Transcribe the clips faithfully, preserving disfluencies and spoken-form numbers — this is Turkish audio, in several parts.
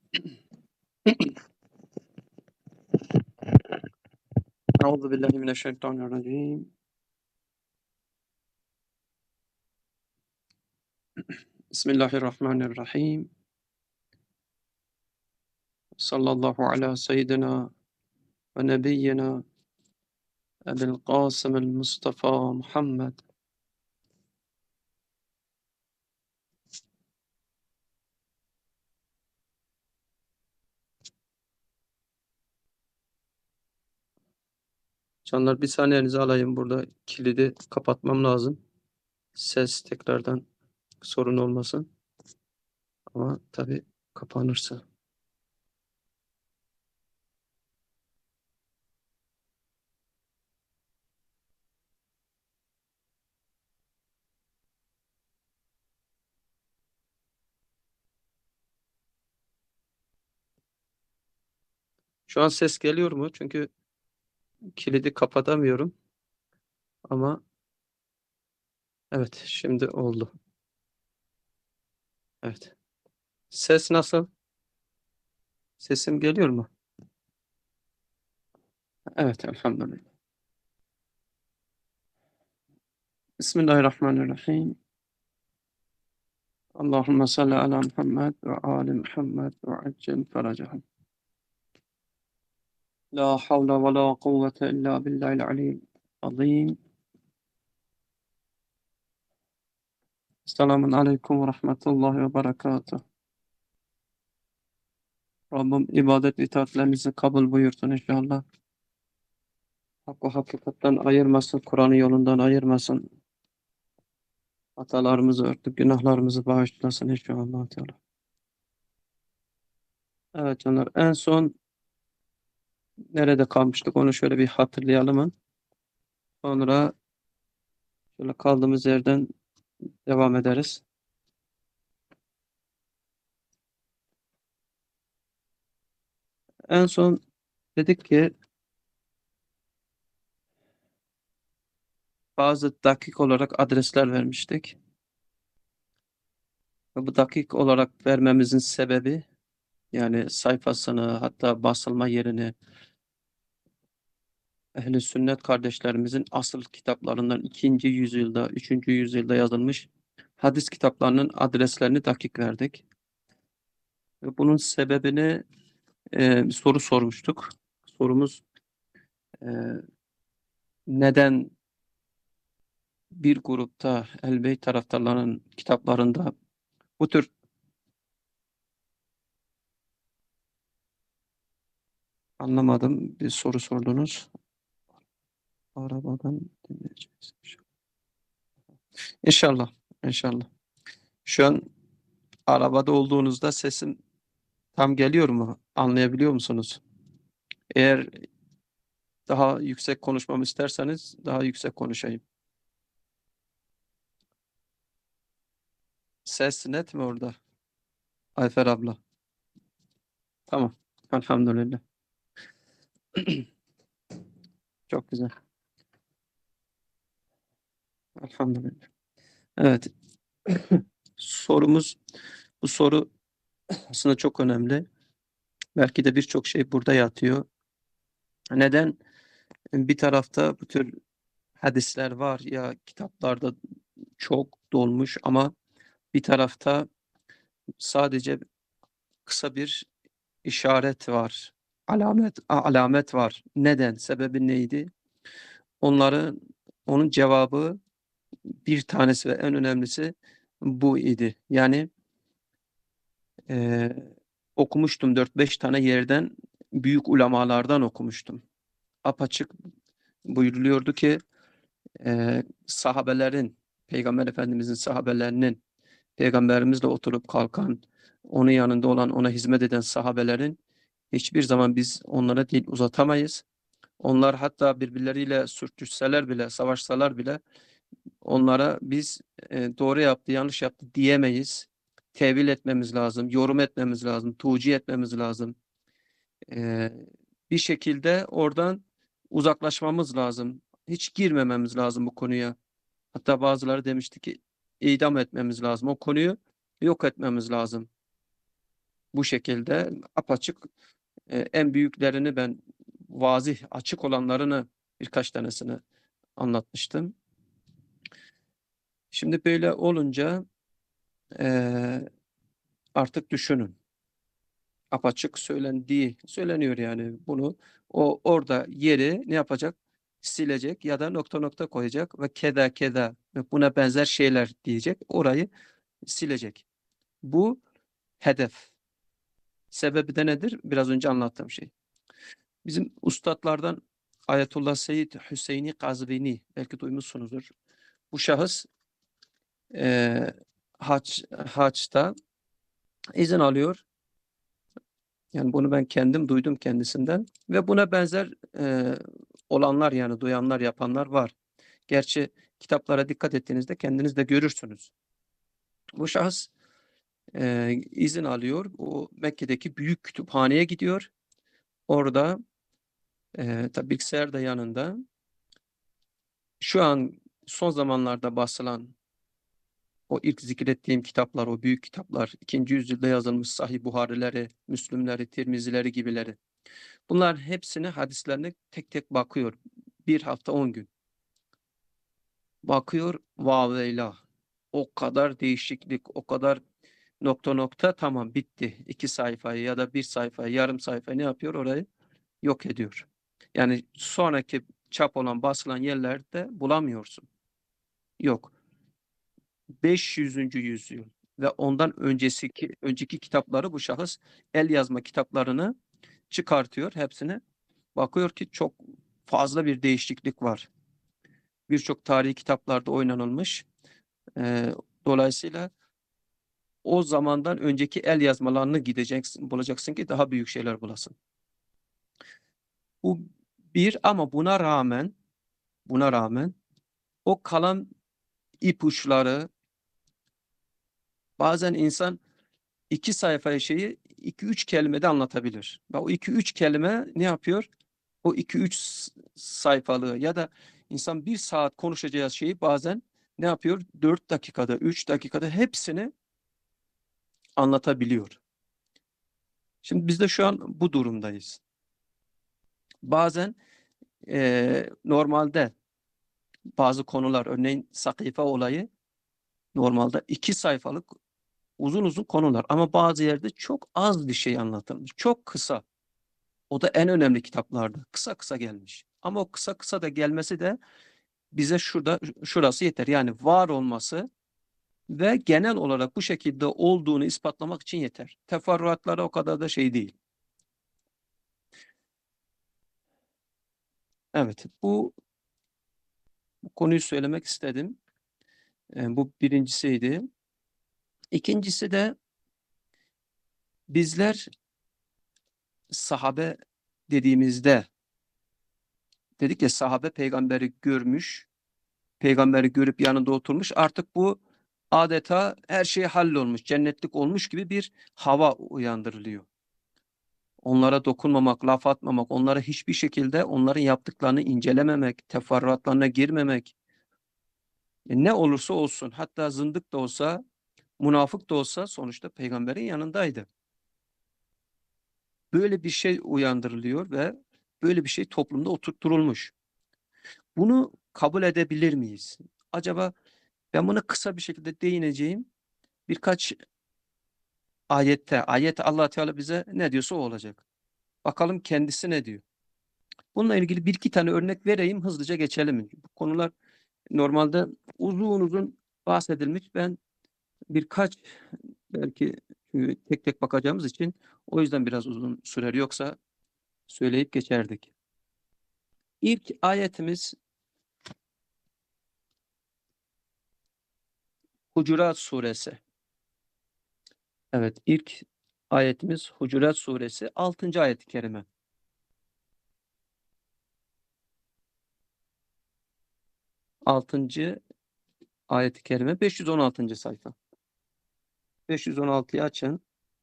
أعوذ بالله من الشيطان الرجيم. بسم الله الرحمن الرحيم. صلى الله على سيدنا ونبينا أبي القاسم المصطفى محمد. Canlar bir saniyenizi alayım, burada kilidi kapatmam lazım. Ses tekrardan sorun olmasın. Ama tabii kapanırsa. Şu an ses geliyor mu? Çünkü kilidi kapatamıyorum. Ama evet, şimdi oldu. Evet. Ses nasıl? Sesim geliyor mu? Evet, elhamdülillah. Bismillahirrahmanirrahim. Allahümme salli ala Muhammed ve ali Muhammed ve accel feracahum. La havle ve la kuvvete illa billahil aliyyil azim. Selamun aleyküm ve rahmetullahi ve berekatuhu. Rabbim ibadet ve itaatlerinizi kabul buyursun inşallah. Hakkı hakikatten ayırmasın, Kur'an'ı yolundan ayırmasın. Hatalarımızı örtüp günahlarımızı bağışlasın inşallah Teala. Evet canlar, en son nerede kalmıştık onu şöyle bir hatırlayalım. Sonra şöyle kaldığımız yerden devam ederiz. En son dedik ki bazı dakik olarak adresler vermiştik. Ve bu dakik olarak vermemizin sebebi, yani sayfasını, hatta basılma yerini, Ehl-i Sünnet kardeşlerimizin asıl kitaplarından ikinci yüzyılda, üçüncü yüzyılda yazılmış hadis kitaplarının adreslerini dakik verdik. Ve bunun sebebini e, bir soru sormuştuk. Sorumuz e, neden bir grupta El-Beyt taraftarlarının kitaplarında bu tür anlamadım bir soru sordunuz. Arabadan dinleyeceğiz. İnşallah. İnşallah. Şu an arabada olduğunuzda sesim tam geliyor mu? Anlayabiliyor musunuz? Eğer daha yüksek konuşmamı isterseniz daha yüksek konuşayım. Ses net mi orada? Ayfer abla. Tamam. Elhamdülillah. Çok güzel. Elhamdülillah. Evet. Sorumuz, bu soru aslında çok önemli. Belki de birçok şey burada yatıyor. Neden? Bir tarafta bu tür hadisler var ya, kitaplarda çok dolmuş, ama bir tarafta sadece kısa bir işaret var. Alamet, alamet var. Neden? Sebebi neydi? Onların, onun cevabı bir tanesi ve en önemlisi bu idi. Yani e, okumuştum dört beş tane yerden, büyük ulemalardan okumuştum. Apaçık buyuruluyordu ki e, sahabelerin, Peygamber Efendimizin sahabelerinin, Peygamberimizle oturup kalkan, onun yanında olan, ona hizmet eden sahabelerin hiçbir zaman biz onlara dil uzatamayız. Onlar hatta birbirleriyle sürtüşseler bile, savaşsalar bile onlara biz e, doğru yaptı, yanlış yaptı diyemeyiz. Tevil etmemiz lazım, yorum etmemiz lazım, tuğci etmemiz lazım. E, bir şekilde oradan uzaklaşmamız lazım. Hiç girmememiz lazım bu konuya. Hatta bazıları demişti ki idam etmemiz lazım. O konuyu yok etmemiz lazım. Bu şekilde apaçık e, en büyüklerini ben vazih açık olanlarını birkaç tanesini anlatmıştım. Şimdi böyle olunca e, artık düşünün. Apaçık söylendiği söyleniyor yani bunu o orada yeri ne yapacak? Silecek ya da nokta nokta koyacak ve keda keda ve buna benzer şeyler diyecek. Orayı silecek. Bu hedef. Sebebi de nedir? Biraz önce anlattığım şey. Bizim ustadlardan Ayetullah Seyyid Hüseyini Kazvini belki duymuşsunuzdur. Bu şahıs e, haç, haçta izin alıyor. Yani bunu ben kendim duydum kendisinden ve buna benzer e, olanlar yani duyanlar yapanlar var. Gerçi kitaplara dikkat ettiğinizde kendiniz de görürsünüz. Bu şahıs e, izin alıyor. O Mekke'deki büyük kütüphaneye gidiyor. Orada e, tabii bilgisayar da yanında. Şu an son zamanlarda basılan o ilk zikrettiğim kitaplar, o büyük kitaplar, ikinci yüzyılda yazılmış Sahih Buharileri, Müslümleri, Tirmizileri gibileri. Bunlar hepsini hadislerine tek tek bakıyor. Bir hafta on gün. Bakıyor, vaveyla. O kadar değişiklik, o kadar nokta nokta tamam bitti. İki sayfayı ya da bir sayfayı, yarım sayfayı ne yapıyor? Orayı yok ediyor. Yani sonraki çap olan, basılan yerlerde bulamıyorsun. Yok. beş yüzüncü yüzyıl ve ondan öncesi önceki kitapları bu şahıs el yazma kitaplarını çıkartıyor hepsini. Bakıyor ki çok fazla bir değişiklik var. Birçok tarihi kitaplarda oynanılmış. Ee, dolayısıyla o zamandan önceki el yazmalarını gideceksin, bulacaksın ki daha büyük şeyler bulasın. Bu bir ama buna rağmen buna rağmen o kalan ipuçları bazen insan iki sayfa şeyi iki üç kelimede anlatabilir. Ve o iki üç kelime ne yapıyor? O iki üç sayfalığı ya da insan bir saat konuşacağı şeyi bazen ne yapıyor? Dört dakikada, üç dakikada hepsini anlatabiliyor. Şimdi biz de şu an bu durumdayız. Bazen e, normalde bazı konular, örneğin Sakife olayı normalde iki sayfalık uzun uzun konular ama bazı yerde çok az bir şey anlatılmış. Çok kısa. O da en önemli kitaplardı. Kısa kısa gelmiş. Ama o kısa kısa da gelmesi de bize şurada şurası yeter. Yani var olması ve genel olarak bu şekilde olduğunu ispatlamak için yeter. Teferruatlara o kadar da şey değil. Evet, bu, bu konuyu söylemek istedim. E, bu birincisiydi. İkincisi de bizler sahabe dediğimizde dedik ya sahabe peygamberi görmüş, peygamberi görüp yanında oturmuş. Artık bu adeta her şey hallolmuş, cennetlik olmuş gibi bir hava uyandırılıyor. Onlara dokunmamak, laf atmamak, onlara hiçbir şekilde onların yaptıklarını incelememek, teferruatlarına girmemek. E ne olursa olsun, hatta zındık da olsa, münafık da olsa sonuçta peygamberin yanındaydı. Böyle bir şey uyandırılıyor ve böyle bir şey toplumda oturtturulmuş. Bunu kabul edebilir miyiz? Acaba ben buna kısa bir şekilde değineceğim. Birkaç ayette, ayet Allah Teala bize ne diyorsa o olacak. Bakalım kendisi ne diyor. Bununla ilgili bir iki tane örnek vereyim, hızlıca geçelim. Bu konular normalde uzun uzun bahsedilmiş. Ben birkaç belki çünkü tek tek bakacağımız için o yüzden biraz uzun sürer. Yoksa söyleyip geçerdik. İlk ayetimiz Hucurat Suresi. Evet, ilk ayetimiz Hucurat Suresi altıncı ayet-i kerime. altıncı ayet-i kerime beş yüz on altıncı sayfa. beş yüz on altıyı açın.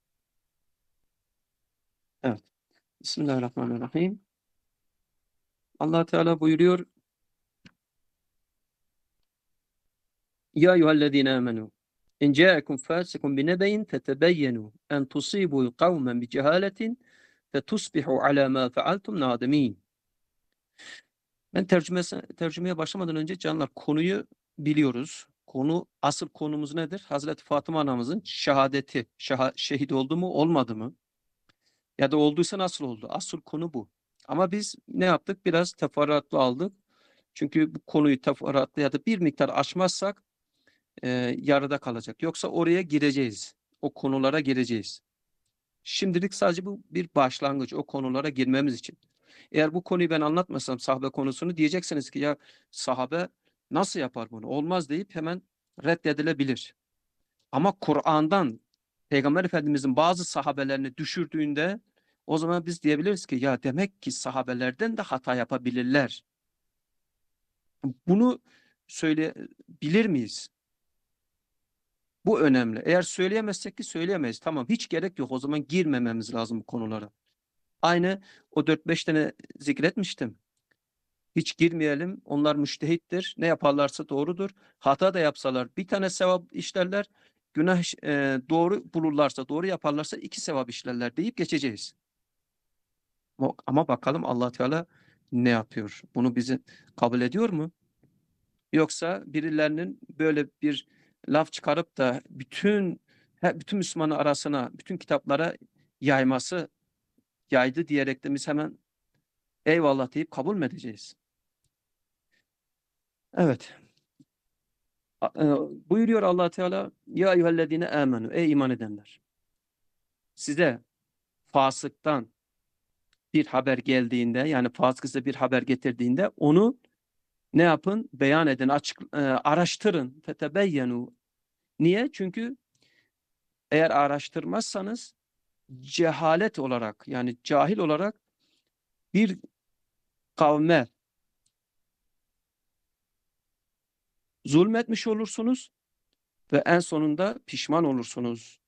Evet. Bismillahirrahmanirrahim. Allah Teala buyuruyor: Ya eyyühellezine amenu. İn ca'akum fâsikun binebeyin fetebeyyenu en tusîbû kavmen bicehâletin fetusbihu alâ mâ fealtum nâdimîn. Ben tercümesi, tercümeye başlamadan önce canlar konuyu biliyoruz. Konu, asıl konumuz nedir? Hazreti Fatıma anamızın şehadeti. Şeha, şehit oldu mu, olmadı mı? Ya da olduysa nasıl oldu? Asıl konu bu. Ama biz ne yaptık? Biraz teferruatlı aldık. Çünkü bu konuyu teferruatlı ya da bir miktar aşmazsak e, yarıda kalacak. Yoksa oraya gireceğiz. O konulara gireceğiz. Şimdilik sadece bu bir başlangıç, o konulara girmemiz için. Eğer bu konuyu ben anlatmasam, sahabe konusunu, diyeceksiniz ki ya sahabe nasıl yapar bunu? Olmaz deyip hemen reddedilebilir. Ama Kur'an'dan Peygamber Efendimizin bazı sahabelerini düşürdüğünde o zaman biz diyebiliriz ki ya demek ki sahabelerden de hata yapabilirler. Bunu söyleyebilir miyiz? Bu önemli. Eğer söyleyemezsek ki söyleyemeyiz. Tamam, hiç gerek yok. O zaman girmememiz lazım bu konulara. Aynı o dört beş tane zikretmiştim. Hiç girmeyelim. Onlar müştehittir. Ne yaparlarsa doğrudur. Hata da yapsalar bir tane sevap işlerler. Günah e, doğru bulurlarsa, doğru yaparlarsa iki sevap işlerler deyip geçeceğiz. Ama bakalım Allah Teala ne yapıyor? Bunu bizi kabul ediyor mu? Yoksa birilerinin böyle bir laf çıkarıp da bütün bütün Müslüman arasına, bütün kitaplara yayması, yaydı diyerek de biz hemen eyvallah deyip kabul mü edeceğiz? Evet. A- e, Buyuruyor Allah Teala, ya eyyühellezine amenu, ey iman edenler. Size fasıktan bir haber geldiğinde, yani fasık size bir haber getirdiğinde onu ne yapın? Beyan edin, açık, e, araştırın. Fetebeyyenu. Niye? Çünkü eğer araştırmazsanız cehalet olarak, yani cahil olarak bir kavme zulmetmiş olursunuz ve en sonunda pişman olursunuz.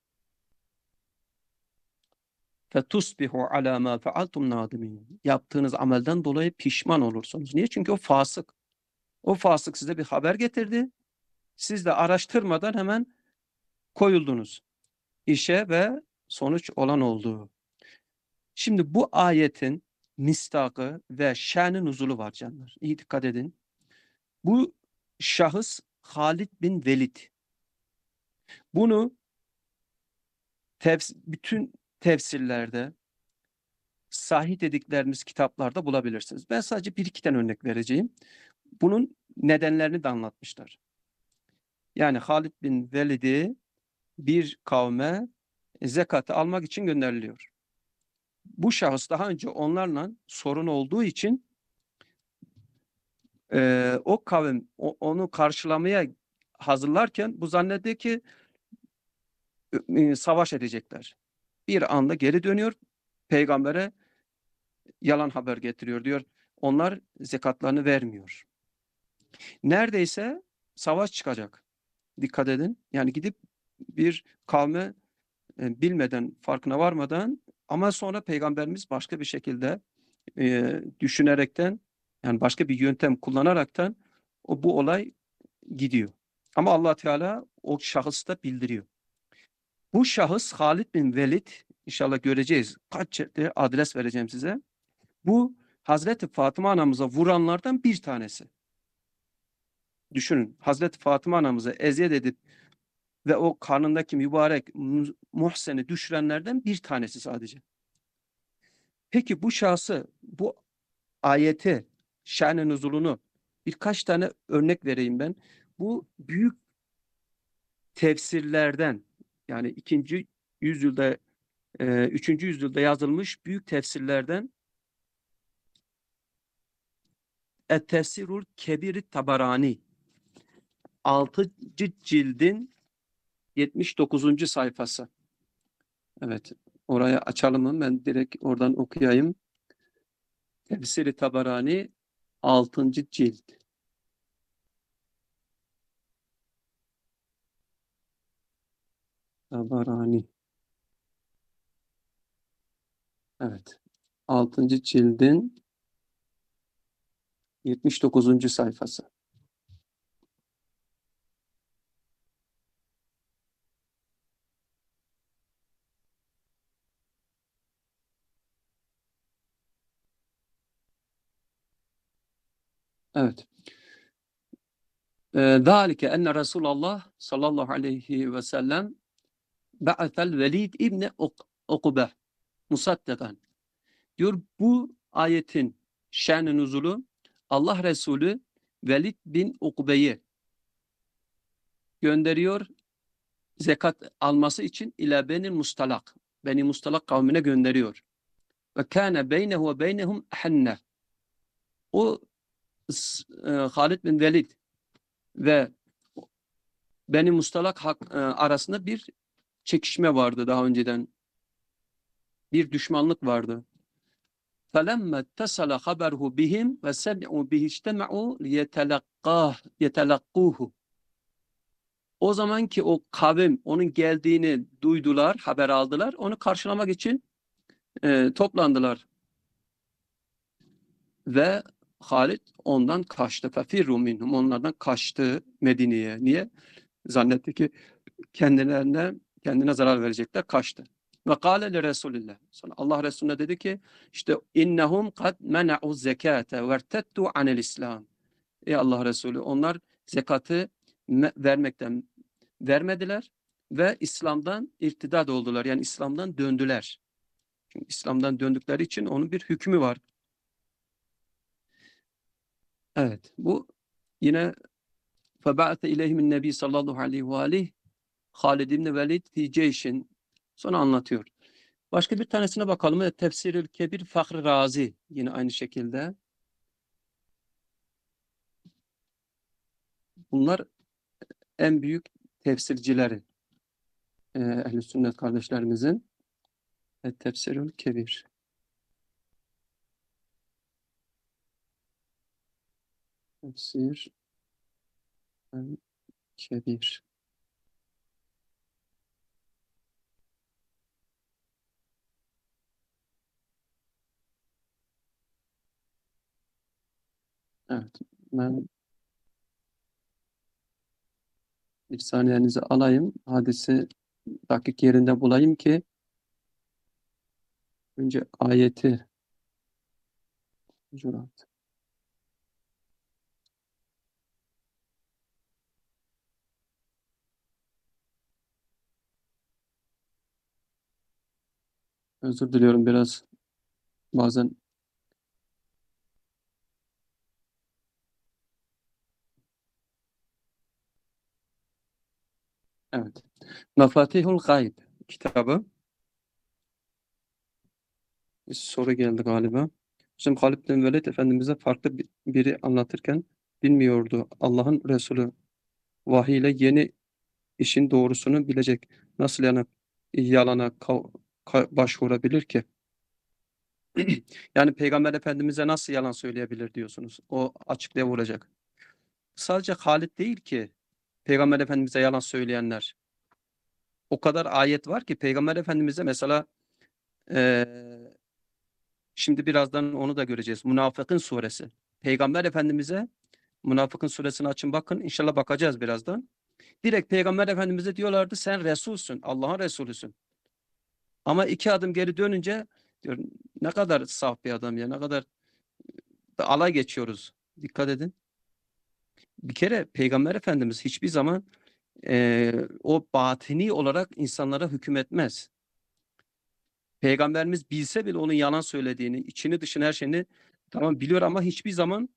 fetusbihu ala ma fealtum nadimin. Yaptığınız amelden dolayı pişman olursunuz. Niye? Çünkü o fasık. O fasık size bir haber getirdi. Siz de araştırmadan hemen koyuldunuz işe ve sonuç olan oldu. Şimdi bu ayetin mistakı ve şen-i nuzulu var canlar. İyi dikkat edin. Bu şahıs Halid bin Velid. Bunu tefs bütün tefsirlerde, sahih dediklerimiz kitaplarda bulabilirsiniz. Ben sadece bir iki tane örnek vereceğim. Bunun nedenlerini de anlatmışlar. Yani Halid bin Velid'i bir kavme zekatı almak için gönderiliyor. Bu şahıs daha önce onlarla sorun olduğu için e, o kavim o, onu karşılamaya hazırlarken bu zannediyor ki e, savaş edecekler. Bir anda geri dönüyor, peygambere yalan haber getiriyor diyor. Onlar zekatlarını vermiyor. Neredeyse savaş çıkacak. Dikkat edin. Yani gidip bir kavme e, bilmeden, farkına varmadan, ama sonra peygamberimiz başka bir şekilde e, düşünerekten, yani başka bir yöntem kullanaraktan o bu olay gidiyor. Ama Allah Teala o şahıs da bildiriyor. Bu şahıs Halid bin Velid, inşallah göreceğiz. Kaç çeşitli adres vereceğim size. Bu Hazreti Fatıma anamıza vuranlardan bir tanesi. Düşünün, Hazreti Fatıma anamıza eziyet edip ve o karnındaki mübarek Muhsen'i düşürenlerden bir tanesi sadece. Peki bu şahsı, bu ayeti, şen-i nuzulunu birkaç tane örnek vereyim ben. Bu büyük tefsirlerden, yani ikinci yüzyılda, e, üçüncü yüzyılda yazılmış büyük tefsirlerden Et-Tefsirul Kebir Tabarani altıncı cildin yetmiş dokuzuncu sayfası. Evet, oraya açalım mı? Ben direkt oradan okuyayım. Tefsiri Tabarani altıncı cilt. Tabarani. Evet. altıncı cildin yetmiş dokuzuncu sayfası. Evet. ذَٰلِكَ اَنَّ رَسُولَ اللّٰهِ sallallahu aleyhi ve sellem ba'athel Velid İbni Ukbe musaddekan. Diyor bu ayetin şen-i nuzulu Allah Resulü Velid bin Ukbe'yi gönderiyor zekat alması için ila Beni Mustalak. Beni Mustalak kavmine gönderiyor. Ve kâne beynehu ve beynehum henne. O e, Halid bin Velid ve Beni Mustalak hak, e, arasında bir çekişme vardı daha önceden. Bir düşmanlık vardı. فَلَمَّا اتَّصَلَ خَبَرُهُ بِهِمْ وَسَمِعُوا بِهِ اجْتَمَعُوا لِيَتَلَقَّاهُ يَتَلَقُّوهُ. O zaman ki o kavim onun geldiğini duydular, haber aldılar. Onu karşılamak için e, toplandılar. Ve Halid ondan kaçtı. فَفِرُّوا مِنْهُمْ. Onlardan kaçtı Medine'ye. Niye? Zannetti ki kendilerine kendine zarar verecekler. Kaçtı. Ve kâle li Resulillah. Sonra Allah Resulüne dedi ki işte innehum kad mena'u zekâte vertettu anil İslam. Ey Allah Resulü onlar zekatı vermekten vermediler ve İslam'dan irtidad oldular. Yani İslam'dan döndüler. Çünkü İslam'dan döndükleri için onun bir hükmü var. Evet. Bu yine feba'ate ileyhimin nebi sallallahu aleyhi ve aleyh Halid ibn Velid fi ceyşin. Sonra anlatıyor. Başka bir tanesine bakalım. Tefsirül Kebir Fahri Razi. Yine aynı şekilde. Bunlar en büyük tefsircileri. E, Ehl-i Sünnet kardeşlerimizin. E, Tefsirül Kebir. Tefsir Kebir. Evet. Ben bir saniyenizi alayım. Hadisi dakik yerinde bulayım ki önce ayeti Hucurat. Özür diliyorum biraz bazen. Evet. Mafatihul Gayb kitabı. Bir soru geldi galiba. Şimdi Halid bin Velid Efendimiz'e farklı bir- biri anlatırken bilmiyordu. Allah'ın Resulü vahiy ile yeni işin doğrusunu bilecek. Nasıl yani yalana ka- ka- başvurabilir ki? Yani Peygamber Efendimiz'e nasıl yalan söyleyebilir diyorsunuz. O açıklığa vuracak. Sadece Halid değil ki Peygamber Efendimiz'e yalan söyleyenler. O kadar ayet var ki Peygamber Efendimiz'e mesela eee, şimdi birazdan onu da göreceğiz. Münafıkın suresi. Peygamber Efendimiz'e Münafıkın suresini açın bakın. İnşallah bakacağız birazdan. Direkt Peygamber Efendimiz'e diyorlardı sen Resulsün. Allah'ın Resulüsün. Ama iki adım geri dönünce diyor ne kadar saf bir adam ya. Ne kadar alay geçiyoruz. Dikkat edin. Bir kere Peygamber Efendimiz hiçbir zaman eee, o batini olarak insanlara hükmetmez. Peygamberimiz bilse bile onun yalan söylediğini, içini dışını her şeyini tamam biliyor ama hiçbir zaman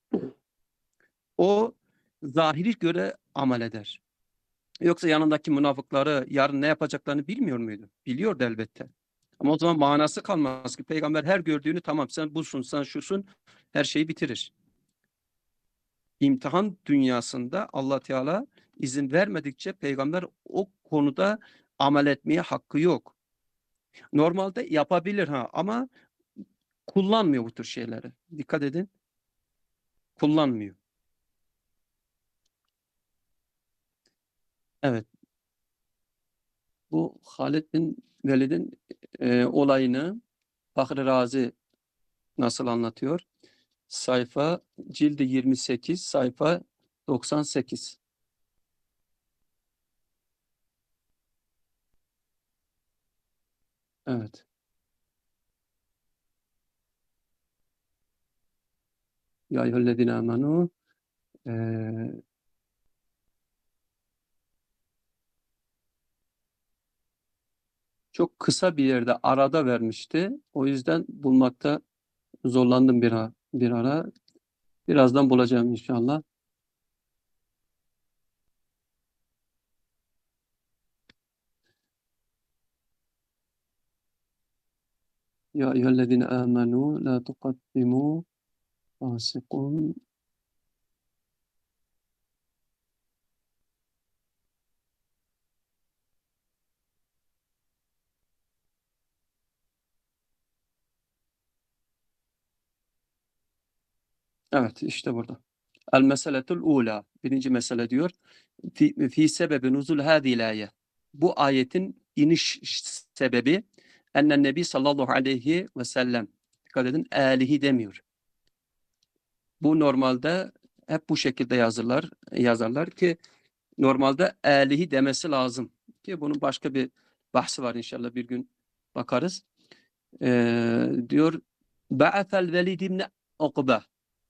o zahiri göre amel eder. Yoksa yanındaki münafıkları yarın ne yapacaklarını bilmiyor muydu? Biliyordu elbette. Ama o zaman manası kalmaz ki. Peygamber her gördüğünü tamam sen busun, sen şusun her şeyi bitirir. İmtihan dünyasında Allah Teala izin vermedikçe peygamber o konuda amel etmeye hakkı yok. Normalde yapabilir ha ama kullanmıyor bu tür şeyleri. Dikkat edin. Kullanmıyor. Evet. Bu Halid bin Velid'in e, olayını Fahri Razi nasıl anlatıyor? Sayfa cildi yirmi sekiz, sayfa doksan sekiz. Evet. Ya eyyühellezine amenu e, çok kısa bir yerde arada vermişti. O yüzden bulmakta zorlandım bir ara. Bir ara. Birazdan bulacağım inşallah. Ya eyyühellezine amenu la tukaddimu fasikun. Evet, işte burada. El meseletul ula. Birinci mesele diyor. Fi, fi sebebi nuzul hadhihi ayet. Bu ayetin iniş sebebi ennen nebi sallallahu aleyhi ve sellem. Dikkat edin, alihi demiyor. Bu normalde hep bu şekilde yazırlar, yazarlar ki normalde alihi demesi lazım. Ki bunun başka bir bahsi var, inşallah bir gün bakarız. Ee, diyor Ba'athel Velid ibn Ukbe.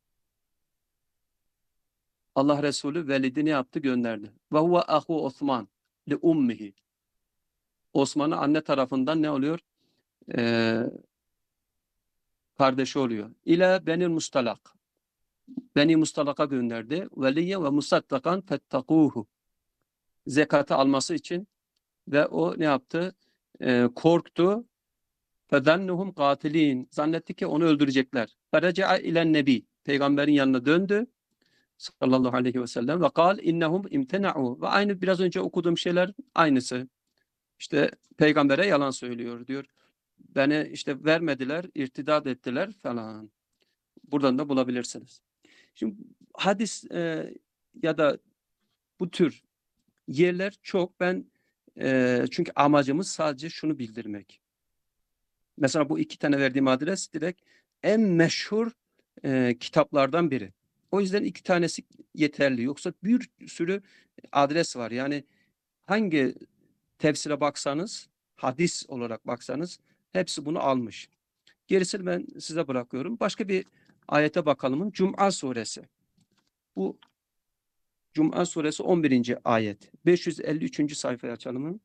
Allah Resulü Velid'i ne yaptı? Gönderdi. Ve huve ahu Osman li ummihi. Osman'ın anne tarafından ne oluyor? Ee, kardeşi oluyor. İle Beni Mustalak. Beni Mustalak'a gönderdi. Veliye ve musattakan fettakuhu. Zekatı alması için ve o ne yaptı? Ee, korktu. Fezannuhum katilin. Zannetti ki onu öldürecekler. Ferece'a ilen nebi. Peygamberin yanına döndü. Sallallahu aleyhi ve sellem. Ve kal innehum imtena'u. Ve aynı biraz önce okuduğum şeyler aynısı. İşte peygambere yalan söylüyor diyor. Beni işte vermediler, irtidat ettiler falan. Buradan da bulabilirsiniz. Şimdi hadis e, ya da bu tür yerler çok. Ben e, çünkü amacımız sadece şunu bildirmek. Mesela bu iki tane verdiğim adres direkt en meşhur e, kitaplardan biri. O yüzden iki tanesi yeterli. Yoksa bir sürü adres var. Yani hangi tefsire baksanız, hadis olarak baksanız hepsi bunu almış. Gerisini ben size bırakıyorum. Başka bir ayete bakalım. Cuma suresi. Bu Cuma suresi on birinci ayet. beş yüz elli üçüncü sayfayı açalım.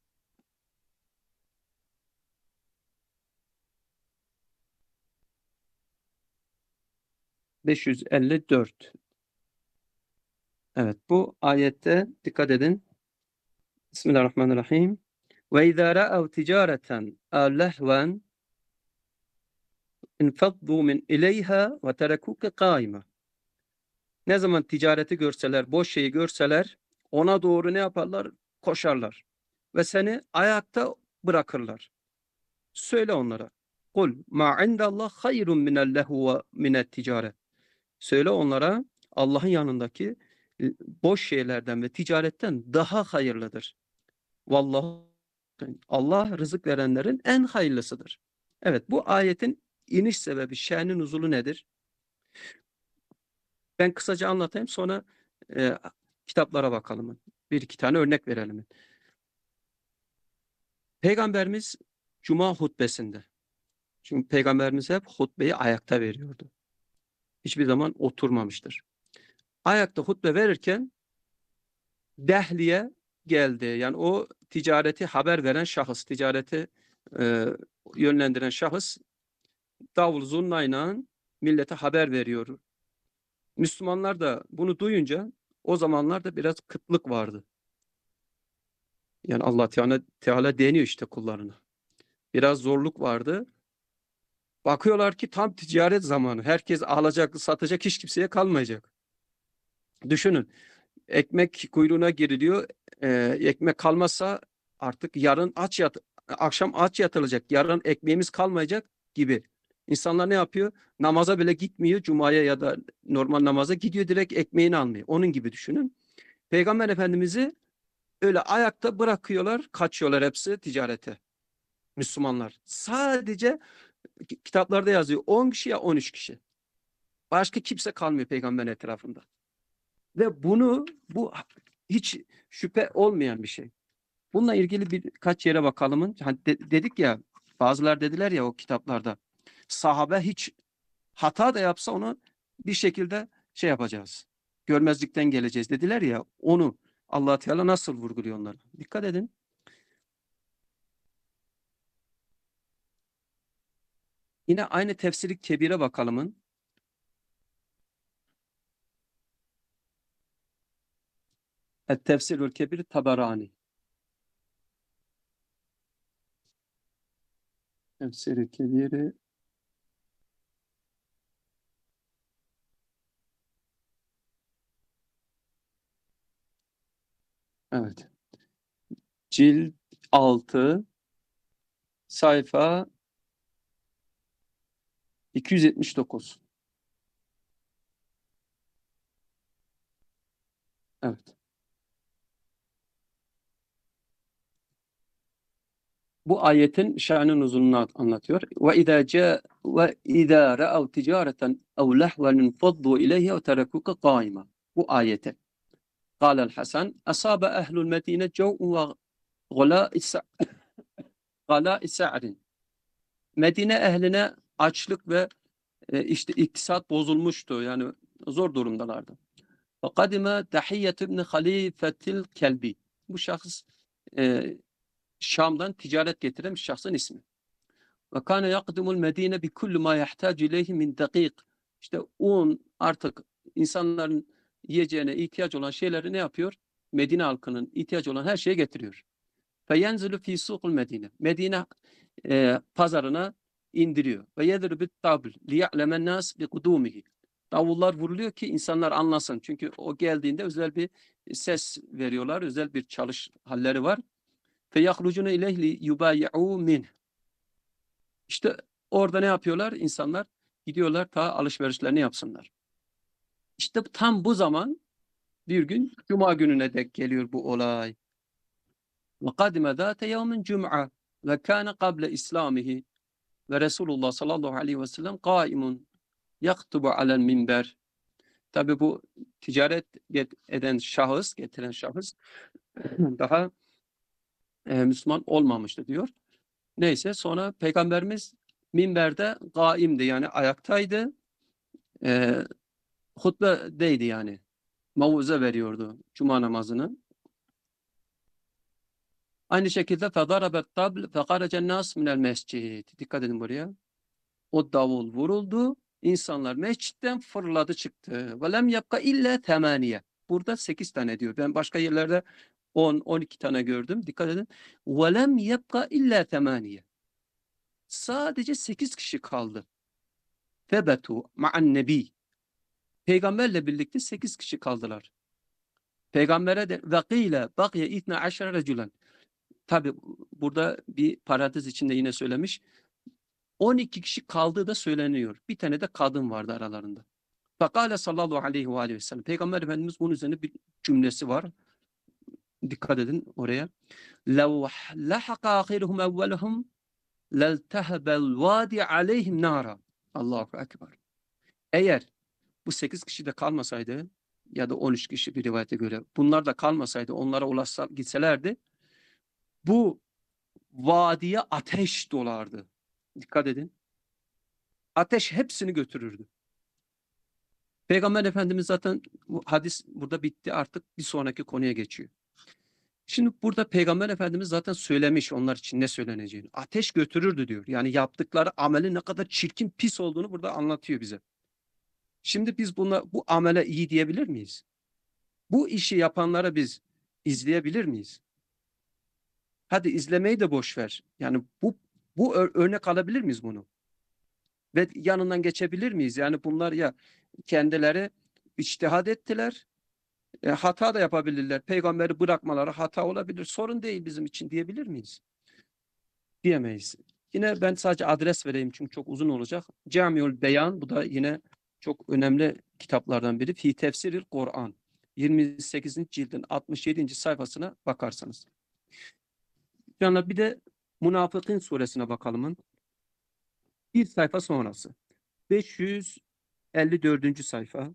beş yüz elli dört. Evet, bu ayette dikkat edin. Bismillahirrahmanirrahim. Ve izâ ra'av ticareten ev lehven infaddu min ileyha ve terekûke kâime. Ne zaman ticareti görseler, boş şeyi görseler ona doğru ne yaparlar? Koşarlar. Ve seni ayakta bırakırlar. Söyle onlara. Kul ma indallah hayrun minel lehu ve minet ticaret. Söyle onlara Allah'ın yanındaki boş şeylerden ve ticaretten daha hayırlıdır. Vallahi Allah rızık verenlerin en hayırlısıdır. Evet, bu ayetin iniş sebebi, şe'nin nuzulu nedir? Ben kısaca anlatayım, sonra e, kitaplara bakalım. Bir iki tane örnek verelim. Peygamberimiz Cuma hutbesinde, çünkü Peygamberimiz hep hutbeyi ayakta veriyordu. Hiçbir zaman oturmamıştır. Ayakta hutbe verirken dehliye geldi. Yani o ticareti haber veren şahıs, ticareti e, yönlendiren şahıs davul zurnayla millete haber veriyor. Müslümanlar da bunu duyunca o zamanlarda biraz kıtlık vardı. Yani Allah Teala, Teala deniyor işte kullarına. Biraz zorluk vardı. Bakıyorlar ki tam ticaret zamanı. Herkes alacak, satacak, hiç kimseye kalmayacak. Düşünün. Ekmek kuyruğuna giriliyor. Ee, ekmek kalmazsa artık yarın aç yat, akşam aç yatılacak. Yarın ekmeğimiz kalmayacak gibi. İnsanlar ne yapıyor? Namaza bile gitmiyor. Cuma'ya ya da normal namaza gidiyor, direkt ekmeğini almıyor. Onun gibi düşünün. Peygamber Efendimiz'i öyle ayakta bırakıyorlar, kaçıyorlar hepsi ticarete. Müslümanlar. Sadece kitaplarda yazıyor on kişi ya on üç kişi. Başka kimse kalmıyor peygamberin etrafında. Ve bunu bu hiç şüphe olmayan bir şey. Bununla ilgili birkaç yere bakalım. Hani de, dedik ya, bazılar dediler ya o kitaplarda, sahabe hiç hata da yapsa onu bir şekilde şey yapacağız. Görmezlikten geleceğiz dediler ya, onu Allah Teala nasıl vurguluyor onları? Dikkat edin. Yine aynı Tefsir-i Kebir'e bakalım. Et-Tefsirül Kebir Taberani. Tefsir-i Kebir'i, evet. Cilt altı, sayfa iki yüz yetmiş dokuz. Evet. Bu ayetin şanın uzunluğunu anlatıyor. Ve izâ câ ve izâ ra'av ticareten ev lehven faddu ileyhi ve terekuke kâima. Bu ayete. Kâlel Hasan asâbe ehlul medine cev'un ve galâ sa'rin. Medine ehline açlık ve e, işte iktisat bozulmuştu. Yani zor durumdalardı. Ve kadime Tahiyyet ibn Halifetil Kelbi. Bu şahıs e, Şam'dan ticaret getiren bir şahsın ismi. Ve kâne yakdumul Medine bi kulli ma yahtacu ileyhi min dakik. İşte un, artık insanların yiyeceğine ihtiyaç olan şeyleri ne yapıyor? Medine halkının ihtiyacı olan her şeyi getiriyor. Fe yenzulu fi suqul Medine. Medine e, pazarına indiriyor. Ve yedru bit tabl liya'lemen nas bi kudumihi. Davullar vuruluyor ki insanlar anlasın. Çünkü o geldiğinde özel bir ses veriyorlar. Özel bir çalış halleri var. Fe yahrucune ileyhi yubayi'u min. İşte orada ne yapıyorlar? İnsanlar gidiyorlar ta alışverişlerini yapsınlar. İşte tam bu zaman bir gün Cuma gününe denk geliyor bu olay. Ve kadime zâte yevmin cum'a ve kâne kable İslamihi ve Resulullah sallallahu aleyhi ve sellem kaimun yaktubu alel minber. Tabi bu ticaret eden şahıs, getiren şahıs daha e, Müslüman olmamıştı diyor. Neyse sonra Peygamberimiz minberde gaimdi, yani ayaktaydı. E, hutbedeydi yani. Mauze veriyordu Cuma namazını. Aynı şekilde fedarabet tabl fekaracen nas minel mescid. Dikkat edin buraya. O davul vuruldu. İnsanlar mescitten fırladı çıktı. Ve lem yapka illa temaniye. Burada sekiz tane diyor. Ben başka yerlerde on on iki tane gördüm. Dikkat edin. Ve lem yapka illa temaniye. Sadece sekiz kişi kaldı. Febetu ma'an nebi. Peygamberle birlikte sekiz kişi kaldılar. Peygambere de ve kıyle bakiye itne aşere reculen. Tabi burada bir parantez içinde yine söylemiş. on iki kişi kaldığı da söyleniyor. Bir tane de kadın vardı aralarında. Fakale sallallahu aleyhi ve aleyhi ve sellem. Peygamber Efendimiz bunun üzerine bir cümlesi var. Dikkat edin oraya. لَوْ لَحَقَ آخِرُهُمْ اَوَّلُهُمْ لَلْتَهَبَ الْوَادِ عَلَيْهِمْ نَارًا. Allahu Ekber. Eğer bu sekiz kişi de kalmasaydı ya da on üç kişi bir rivayete göre bunlar da kalmasaydı, onlara ulaşsa gitselerdi, bu vadiye ateş dolardı. Dikkat edin. Ateş hepsini götürürdü. Peygamber Efendimiz zaten bu hadis burada bitti, artık bir sonraki konuya geçiyor. Şimdi burada Peygamber Efendimiz zaten söylemiş onlar için ne söyleneceğini. Ateş götürürdü diyor. Yani yaptıkları amelin ne kadar çirkin, pis olduğunu burada anlatıyor bize. Şimdi biz buna, bu amele iyi diyebilir miyiz? Bu işi yapanlara biz izleyebilir miyiz? Hadi izlemeyi de boş ver. Yani bu bu örnek alabilir miyiz bunu? Ve yanından geçebilir miyiz? Yani bunlar ya kendileri içtihad ettiler. E, hata da yapabilirler. Peygamberi bırakmaları hata olabilir. Sorun değil bizim için diyebilir miyiz? Diyemeyiz. Yine ben sadece adres vereyim çünkü çok uzun olacak. Camiül Beyan, bu da yine çok önemli kitaplardan biri. Fi Tefsiril Kur'an. yirmi sekizinci cildin altmış yedinci sayfasına bakarsanız. Yani bir de Münafıkın suresine bakalım. Bir sayfa sonrası. beş yüz elli dördüncü sayfa.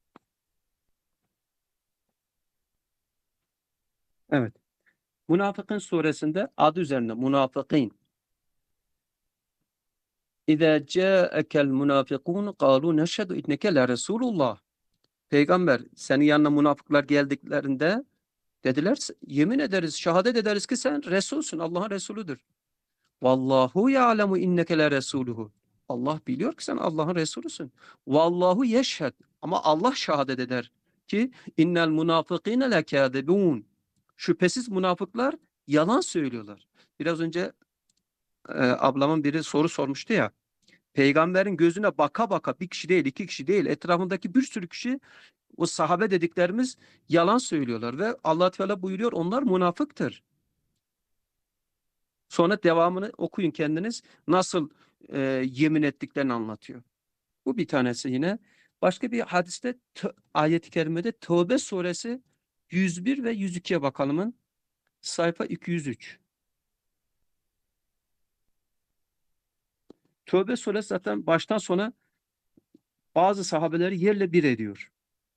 Evet. Münafıkın suresinde adı üzerinde Münafıkın. İza ca'akel munafikun qalu neşhedü inneke la Resulullah. Peygamber senin yanına münafıklar geldiklerinde dediler yemin ederiz, şehadet ederiz ki sen Resulsün, Allah'ın Resulüdür. Vallahu ya'lemu inneke la Resuluhu. Allah biliyor ki sen Allah'ın Resulüsün. Vallahu yeşhed. Ama Allah şehadet eder ki innel münafıkîne lekâdibûn. Şüphesiz münafıklar yalan söylüyorlar. Biraz önce e, ablamın biri soru sormuştu ya. Peygamberin gözüne baka baka bir kişi değil, iki kişi değil, etrafındaki bir sürü kişi o sahabe dediklerimiz yalan söylüyorlar ve Allah Teala buyuruyor onlar münafıktır. Sonra devamını okuyun kendiniz nasıl e, yemin ettiklerini anlatıyor. Bu bir tanesi yine. Başka bir hadiste ayet-i kerimede Tövbe suresi yüz bir ve yüz ikiye bakalımın. Sayfa iki yüz üç. Tövbe suresi zaten baştan sona bazı sahabeleri yerle bir ediyor.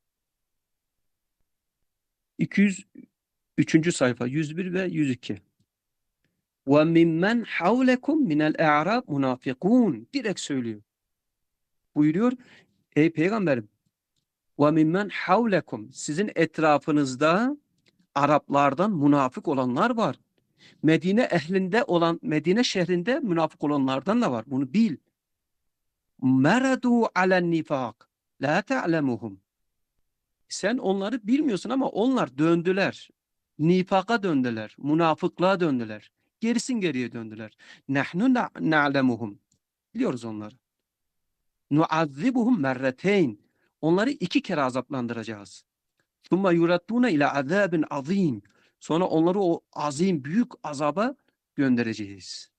iki yüz üçüncü sayfa yüz bir ve yüz iki. وَمِمَّنْ حَوْلَكُمْ مِنَ الْاَعْرَابِ مُنَافِقُونَ direkt söylüyor. Buyuruyor, ey peygamberim وَمِمَّنْ حَوْلَكُمْ sizin etrafınızda Araplardan münafık olanlar var. Medine ehlinde olan, Medine şehrinde münafık olanlardan da var. Bunu bil. Meradu alen nifak. La ta'lemuhum. Sen onları bilmiyorsun ama onlar döndüler. Nifaka döndüler. Münafıklığa döndüler. Gerisin geriye döndüler. Nahnu na'lemuhum. Biliyoruz onları. Nuazzibuhum merreteyn. Onları iki kere azaplandıracağız. Thumma yurattuna ila azabin azim. Sonra onları o azim büyük azaba göndereceğiz.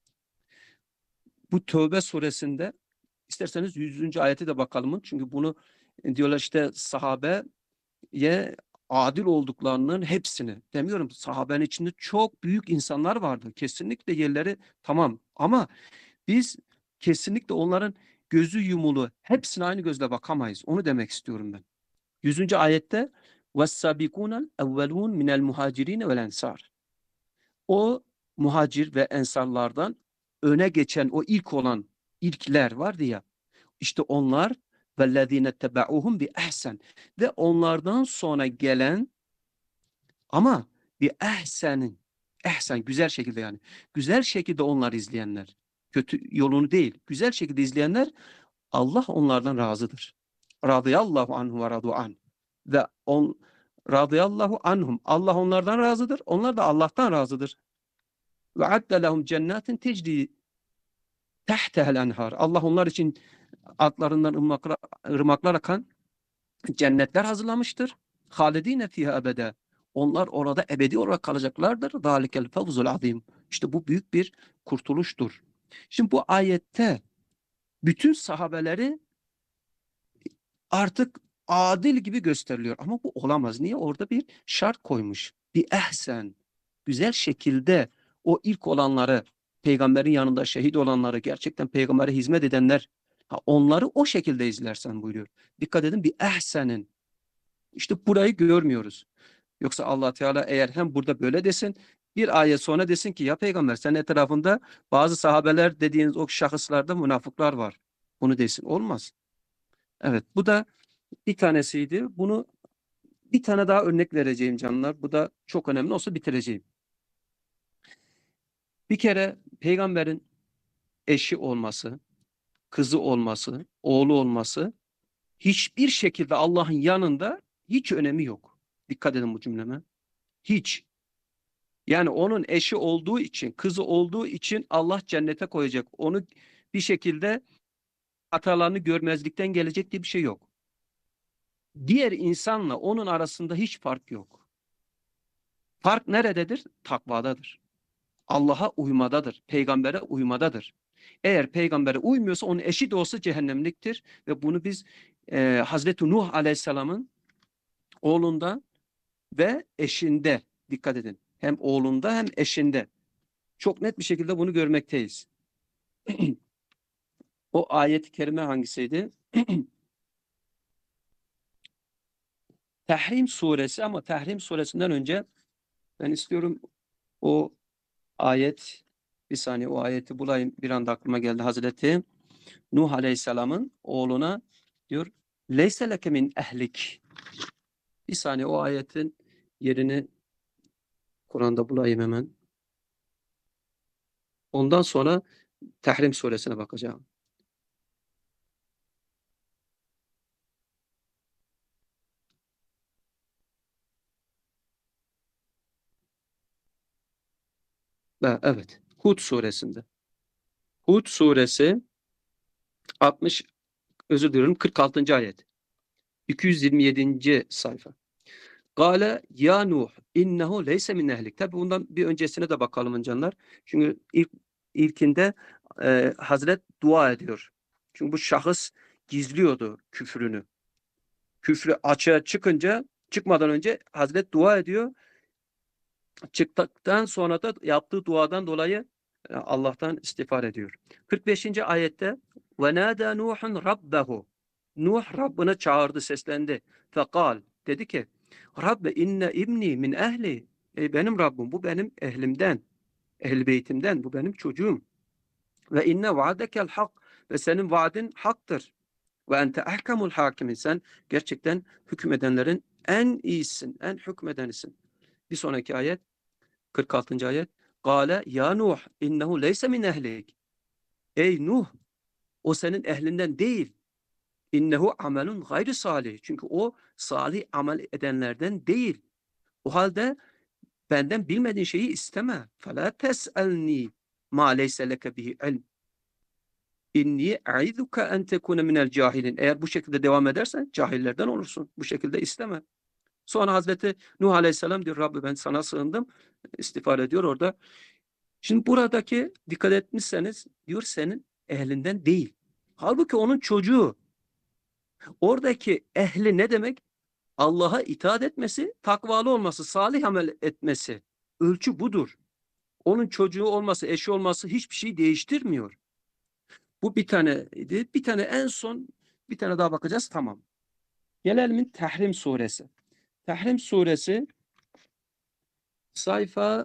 Bu Tövbe suresinde isterseniz yüzüncü ayete de bakalım. Çünkü bunu diyorlar işte sahabeye adil olduklarının hepsini demiyorum. Sahabenin içinde çok büyük insanlar vardı. Kesinlikle yerleri tamam. Ama biz kesinlikle onların gözü yumulu hepsine aynı gözle bakamayız. Onu demek istiyorum ben. Yüzüncü ayette وَالسَّابِقُونَ الْاَوَّلُونَ مِنَ الْمُهَاجِرِينَ وَالْاَنْسَارِ O muhacir ve ensarlardan öne geçen o ilk olan ilkler vardı ya işte onlar وَالَّذ۪ينَ اتَّبَعُوهُمْ بِأَحْسَنٍ ve onlardan sonra gelen ama bir ehsenin ehsen güzel şekilde yani güzel şekilde onlar izleyenler kötü yolunu değil güzel şekilde izleyenler Allah onlardan razıdır. Radıyallahu anhu ve radu an. Ve on radıyallahu anhum. Allah onlardan razıdır. Onlar da Allah'tan razıdır. Ve adde lehum cennetin tecri tehtehel enhar. Allah onlar için altlarından ırmaklar, ırmaklar akan cennetler hazırlamıştır. Halidine fiha ebede. Onlar orada ebedi olarak kalacaklardır. Zalikel fevzul azim. İşte bu büyük bir kurtuluştur. Şimdi bu ayette bütün sahabeleri artık adil gibi gösteriliyor. Ama bu olamaz. Niye? Orada bir şart koymuş. Bir ehsen. Güzel şekilde o ilk olanları, peygamberin yanında şehit olanları, gerçekten peygambere hizmet edenler, ha, onları o şekilde izlersen buyuruyor. Dikkat edin bir ehsenin. İşte burayı görmüyoruz. Yoksa Allah Teala eğer hem burada böyle desin, bir ayet sonra desin ki ya peygamber senin etrafında bazı sahabeler dediğiniz o şahıslarda münafıklar var. Bunu desin. Olmaz. Evet bu da bir tanesiydi. Bunu bir tane daha örnek vereceğim canlar. Bu da çok önemli olsa bitireceğim. Bir kere peygamberin eşi olması, kızı olması, oğlu olması hiçbir şekilde Allah'ın yanında hiç önemi yok. Dikkat edin bu cümleme. Hiç. Yani onun eşi olduğu için, kızı olduğu için Allah cennete koyacak. Onu bir şekilde hatalarını görmezlikten gelecek diye bir şey yok. Diğer insanla onun arasında hiç fark yok. Fark nerededir? Takvadadır. Allah'a uymadadır. Peygambere uymadadır. Eğer peygambere uymuyorsa onun eşi de olsa cehennemliktir. Ve bunu biz e, Hazreti Nuh Aleyhisselam'ın oğlunda ve eşinde dikkat edin. Hem oğlunda hem eşinde. Çok net bir şekilde bunu görmekteyiz. O ayet-i kerime hangisiydi? Tahrim suresi ama Tahrim suresinden önce ben istiyorum o ayet Bir saniye o ayeti bulayım. Bir anda aklıma geldi. Hazreti Nuh Aleyhisselam'ın oğluna diyor leyse leke min ehlik. Bir saniye o ayetin yerini Kur'an'da bulayım hemen. Ondan sonra Tahrim suresine bakacağım. Ve evet. Hud suresinde. Hud suresi altmış özür diliyorum kırk altıncı ayet. iki yüz yirmi yedinci sayfa. Gale ya Nuh innehu leyse min ehlik. Tabi bundan bir öncesine de bakalım canlar. Çünkü ilk ilkinde e, Hazret dua ediyor. Çünkü bu şahıs gizliyordu küfrünü. Küfrü açığa çıkınca çıkmadan önce Hazret dua ediyor. Çıktıktan sonra da yaptığı duadan dolayı e, Allah'tan istiğfar ediyor. kırk beşinci ayette ve nâdâ Nuhun rabbehu. Nuh Rabbini çağırdı, seslendi. Fekal dedi ki Rabbe inne ibni min ehli. Ey benim Rabbim bu benim ehlimden, ehl beytimden, bu benim çocuğum. Ve inne vaadekel hak ve senin vaadin haktır. Ve ente ehkemul hakimin. Sen gerçekten hükmedenlerin en iyisin, en hükmedenisin. Bir sonraki ayet kırk altıncı ayet. Gale ya Nuh innehu leyse min ehlik. Ey Nuh o senin ehlinden değil. İnnehu amelun gayri salih. Çünkü o salih amel edenlerden değil. O halde benden bilmediğin şeyi isteme. فَلَا تَسْأَلْنِي مَا لَيْسَ لَكَ بِهِ عِلْمٍ İnni اَعِذُكَ اَنْ تَكُونَ مِنَ الْجَاهِلِينَ. Eğer bu şekilde devam edersen cahillerden olursun. Bu şekilde isteme. Sonra Hazreti Nuh Aleyhisselam diyor Rabbi ben sana sığındım. İstiğfar ediyor orada. Şimdi buradaki dikkat etmişseniz diyor senin ehlinden değil. Halbuki onun çocuğu. Oradaki ehli ne demek? Allah'a itaat etmesi, takvalı olması, salih amel etmesi. Ölçü budur. Onun çocuğu olması, eşi olması hiçbir şey değiştirmiyor. Bu bir taneydi. Bir tane en son bir tane daha bakacağız. Tamam. Gelelim Tahrim suresi. Tahrim suresi sayfa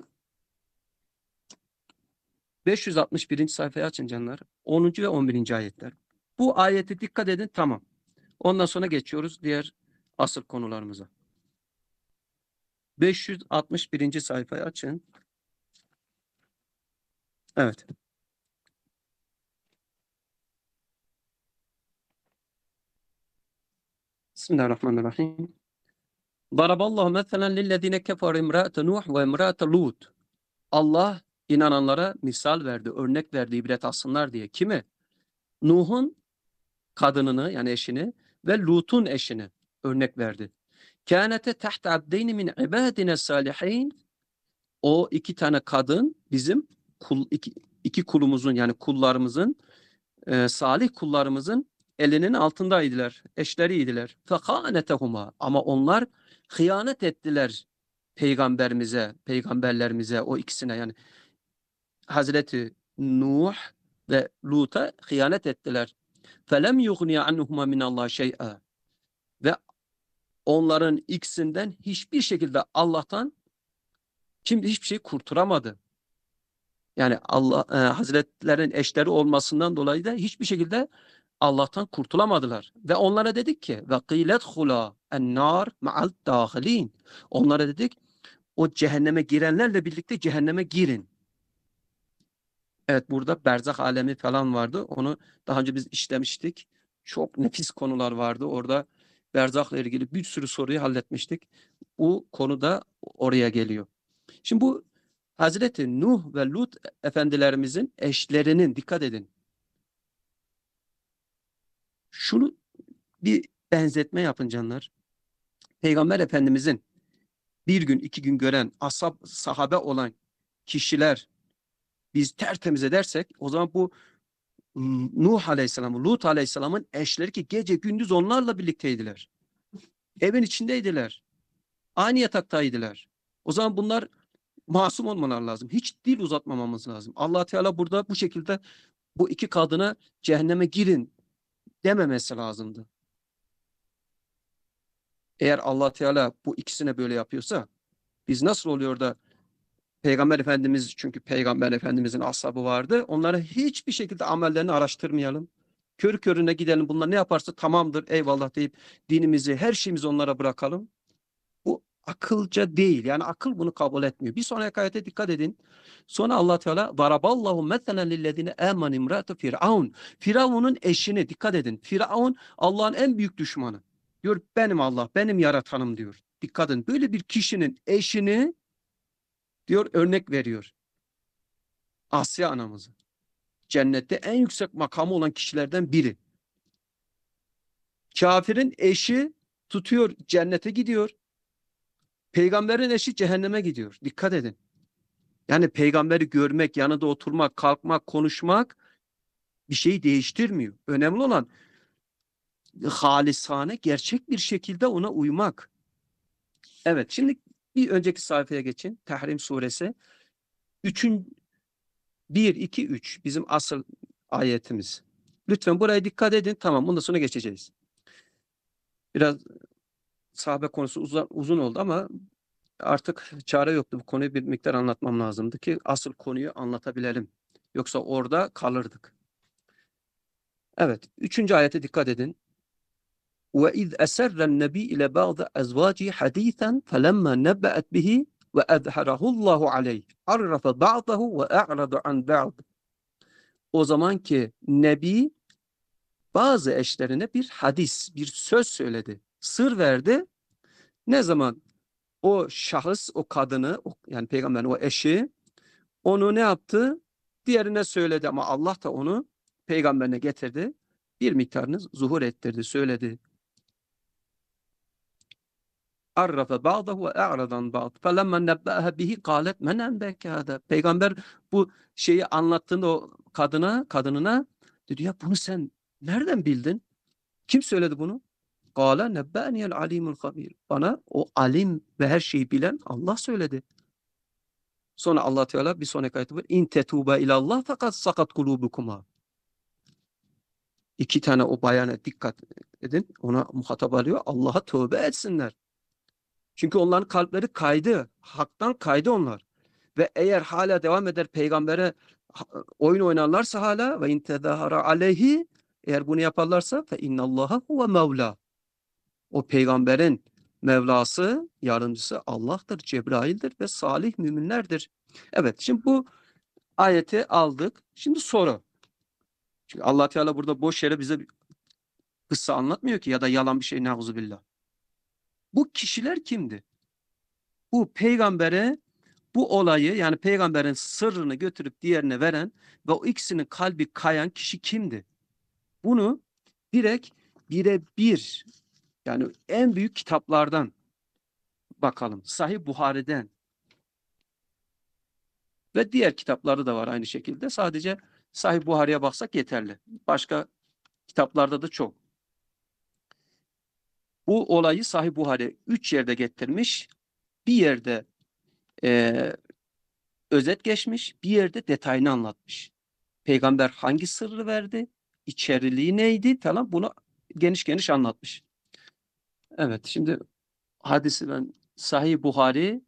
beş yüz altmış birinci sayfayı açın canlar. onuncu ve on birinci ayetler. Bu ayete dikkat edin. Tamam. Ondan sonra geçiyoruz diğer asıl konularımıza. beş yüz altmış birinci sayfayı açın. Evet. Bismillahirrahmanirrahim. Daraballahu meselen lillezine keferu imra'ate Nuh ve imra'ate Lut. Allah inananlara misal verdi, örnek verdi, ibret alsınlar diye. Kimi? Nuh'un kadınını yani eşini ve Lut'un eşini örnek verdi. Kânete tahte abdeyni min ibadine salihin. O iki tane kadın bizim kul, iki, iki kulumuzun yani kullarımızın e, salih kullarımızın elinin altındaydılar. Eşleriydiler. Fekânetehuma ama onlar hıyanet ettiler peygamberimize, peygamberlerimize o ikisine yani Hazreti Nuh ve Lut'a hıyanet ettiler. Felem yughniya anhuma min Allah şey'a ve onların ikisinden hiçbir şekilde Allah'tan kimse hiçbir şey kurtaramadı. Yani Allah e, Hazretlerin eşleri olmasından dolayı da hiçbir şekilde Allah'tan kurtulamadılar. Ve onlara dedik ki ve kılet hula en-nar ma'al dâhilin. Onlara dedik o cehenneme girenlerle birlikte cehenneme girin. Evet burada berzah alemi falan vardı. Onu daha önce biz işlemiştik. Çok nefis konular vardı. Orada berzahla ilgili bir sürü soruyu halletmiştik. Bu konu da oraya geliyor. Şimdi bu Hazreti Nuh ve Lut efendilerimizin eşlerinin dikkat edin. Şunu bir benzetme yapın canlar. Peygamber Efendimizin bir gün iki gün gören ashab sahabe olan kişiler biz tertemiz edersek o zaman bu Nuh Aleyhisselam'ın, Lut Aleyhisselam'ın eşleri ki gece gündüz onlarla birlikteydiler. Evin içindeydiler. Aynı yataktaydılar. O zaman bunlar masum olmalar lazım. Hiç dil uzatmamamız lazım. Allah Teala burada bu şekilde bu iki kadına cehenneme girin dememesi lazımdı. Eğer Allah Teala bu ikisine böyle yapıyorsa biz nasıl oluyor da Peygamber Efendimiz, çünkü Peygamber Efendimizin ashabı vardı. Onlara hiçbir şekilde amellerini araştırmayalım. Körü körüne gidelim. Bunlar ne yaparsa tamamdır, eyvallah deyip dinimizi, her şeyimizi onlara bırakalım. Bu akılca değil. Yani akıl bunu kabul etmiyor. Bir sonraki ayete dikkat edin. Sonra Allah Teala daraballahu meselen lillezine amenu imratu firavun. Firavun'un eşini dikkat edin. Firavun Allah'ın en büyük düşmanı. Diyor benim Allah, benim yaratanım diyor. Dikkat edin. Böyle bir kişinin eşini diyor örnek veriyor. Asya anamızı. Cennette en yüksek makamı olan kişilerden biri. Kafirin eşi tutuyor cennete gidiyor. Peygamberin eşi cehenneme gidiyor. Dikkat edin. Yani peygamberi görmek, yanında oturmak, kalkmak, konuşmak bir şeyi değiştirmiyor. Önemli olan halisane, gerçek bir şekilde ona uymak. Evet, şimdi bir önceki sayfaya geçin. Tahrim suresi. Üçün, bir, iki, üç bizim asıl ayetimiz. Lütfen buraya dikkat edin. Tamam, bundan sonra geçeceğiz. Biraz sahabe konusu uzun, uzun oldu ama artık çare yoktu. Bu konuyu bir miktar anlatmam lazımdı ki asıl konuyu anlatabilelim. Yoksa orada kalırdık. Evet, üçüncü ayete dikkat edin. وَاِذْ أَسَرَّ النَّبِي إِلَى بَعْضِ أَزْوَاجِهِ حَدِيثًا فَلَمَّا نَبَّأَتْ بِهِ وَأَظْهَرَهُ اللّٰهُ عَلَيْهِ عَرَّفَ بَعْضَهُ وَأَعْرَضَ عَنْ بَعْضٍ. O zaman ki Nebi bazı eşlerine bir hadis, bir söz söyledi, sır verdi. Ne zaman o şahıs, o kadını, o, yani peygamberin o eşi onu ne yaptı? Diğerine söyledi ama Allah da onu peygamberine getirdi. Bir miktarını zuhur ettirdi, söyledi. Arrafa ba'dahu ve a'radan ba'd. Felemma nebba'aha bihi qalet men enbeke hada. Peygamber bu şeyi anlattığında o kadına, kadınına dedi ya bunu sen nereden bildin? Kim söyledi bunu? Kâle nebbe'niyel alimul habir. Bana o alim ve her şeyi bilen Allah söyledi. Sonra Allah Teala bir sonraki ayette var. İn tetuba ilallah fakat sakat kulubukuma. İki tane o bayana dikkat edin. Ona muhatap alıyor. Allah'a tövbe etsinler. Çünkü onların kalpleri kaydı. Haktan kaydı onlar. Ve eğer hala devam eder peygambere oyun oynarlarsa hala ve in tezahara aleyhi, eğer bunu yaparlarsa fe innallaha huve mevla. O peygamberin Mevlası, yardımcısı Allah'tır, Cebrail'dir ve salih müminlerdir. Evet, şimdi bu ayeti aldık. Şimdi soru. Çünkü Allah Teala burada boş yere bize bir kıssa anlatmıyor ki ya da yalan bir şey, neuzubillah. Bu kişiler kimdi? Bu peygambere bu olayı, yani peygamberin sırrını götürüp diğerine veren ve o ikisinin kalbi kayan kişi kimdi? Bunu direkt birebir, yani en büyük kitaplardan bakalım. Sahih Buhari'den ve diğer kitaplarda da var aynı şekilde. Sadece Sahih Buhari'ye baksak yeterli. Başka kitaplarda da çok. Bu olayı Sahih Buhari üç yerde getirmiş. Bir yerde e, özet geçmiş, bir yerde detayını anlatmış. Peygamber hangi sırrı verdi, içeriliği neydi falan, bunu geniş geniş anlatmış. Evet, şimdi hadisi ben Sahih Buhari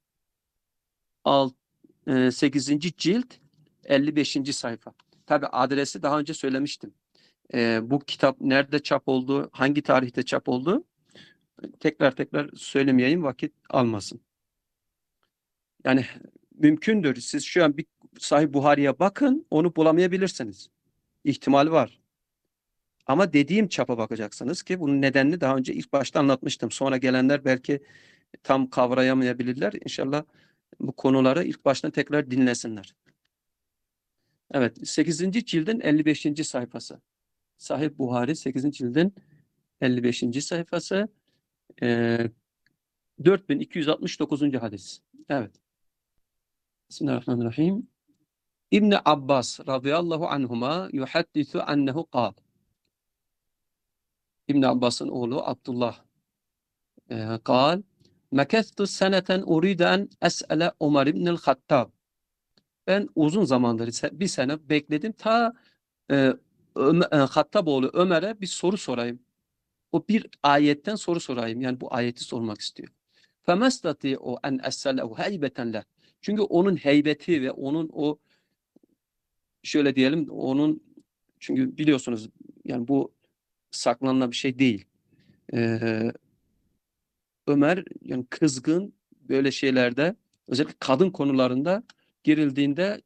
sekizinci cilt elli beşinci sayfa. Tabi adresi daha önce söylemiştim. E, bu kitap nerede çap oldu, hangi tarihte çap oldu tekrar tekrar söylemeyeyim, vakit almasın. Yani mümkündür. Siz şu an bir Sahih Buhari'ye bakın, onu bulamayabilirsiniz. İhtimal var. Ama dediğim çapa bakacaksınız ki bunun nedenini daha önce ilk başta anlatmıştım. Sonra gelenler belki tam kavrayamayabilirler. İnşallah bu konuları ilk baştan tekrar dinlesinler. Evet, sekizinci cildin elli beşinci sayfası. Sahih Buhari sekizinci cildin elli beşinci sayfası. E, dört bin iki yüz altmış dokuzuncu hadis. Evet. Bismillahirrahmanirrahim. İbn Abbas radıyallahu anhuma yuhaddisu ennehu kal. İbn Abbas'ın oğlu Abdullah e, kal. Mekestu seneten uridu en es'ele Ömer ibn'l Hattab. Ben uzun zamandır bir sene bekledim ta e, Ömer, e, Hattaboğlu Ömer'e bir soru sorayım. O bir ayetten soru sorayım. Yani bu ayeti sormak istiyor. فَمَسْتَطِيعُ اَنْ اَسَّلَهُ هَيْبَةً لَهُ. Çünkü onun heybeti ve onun o şöyle diyelim onun çünkü biliyorsunuz yani bu saklanılan bir şey değil. Ee, Ömer yani kızgın böyle şeylerde özellikle kadın konularında girildiğinde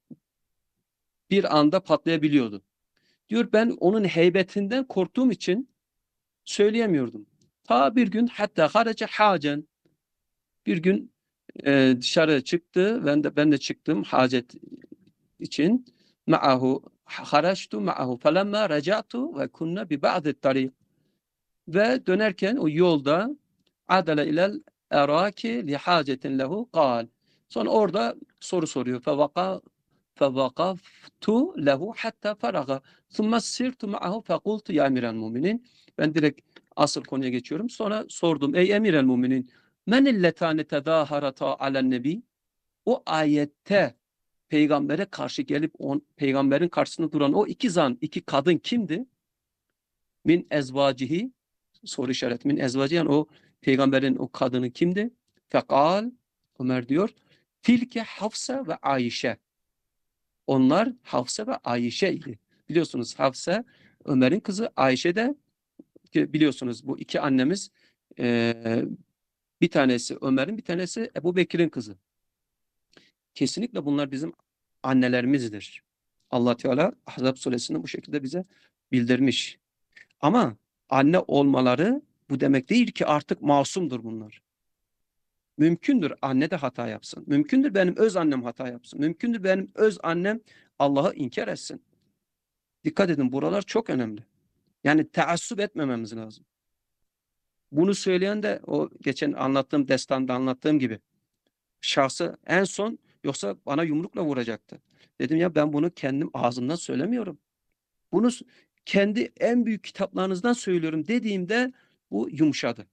bir anda patlayabiliyordu. Diyor ben onun heybetinden korktuğum için söyleyemiyordum. Ta bir gün hatta haraca hacen bir gün e, dışarı çıktı. Ben de ben de çıktım hacet için. Ma'ahu haraçtu ma'ahu felemma raca'tu ve kunna bi ba'd tarik ve dönerken o yolda adale ilel eraki li hacetin lehu kal. Sonra orada soru soruyor. Fevaka fevakaftu lehu hatta faraga. Thumma sirtu ma'ahu fekultu ya emiren muminin. Ben direkt asıl konuya geçiyorum. Sonra sordum. Ey emiren muminin. Men illetane tedaharata alen nebi? O ayette peygambere karşı gelip on, peygamberin karşısında duran o iki zan, iki kadın kimdi? Min ezvacihi soru işareti min ezvacı yani o peygamberin o kadını kimdi? Fekal Ömer diyor tilke Hafsa ve Ayşe. Onlar Hafsa ve Ayşe idi. Biliyorsunuz Hafsa Ömer'in kızı, Ayşe de biliyorsunuz bu iki annemiz e, bir tanesi Ömer'in bir tanesi Ebu Bekir'in kızı. Kesinlikle bunlar bizim annelerimizdir. Allah Teala Ahzab suresinde bu şekilde bize bildirmiş. Ama anne olmaları bu demek değil ki artık masumdur bunlar. Mümkündür anne de hata yapsın. Mümkündür benim öz annem hata yapsın. Mümkündür benim öz annem Allah'ı inkar etsin. Dikkat edin buralar çok önemli. Yani teassup etmememiz lazım. Bunu söyleyen de o geçen anlattığım destanda anlattığım gibi şahsı en son yoksa bana yumrukla vuracaktı. Dedim ya ben bunu kendim ağzımdan söylemiyorum. Bunu kendi en büyük kitaplarınızdan söylüyorum dediğimde bu yumuşadı.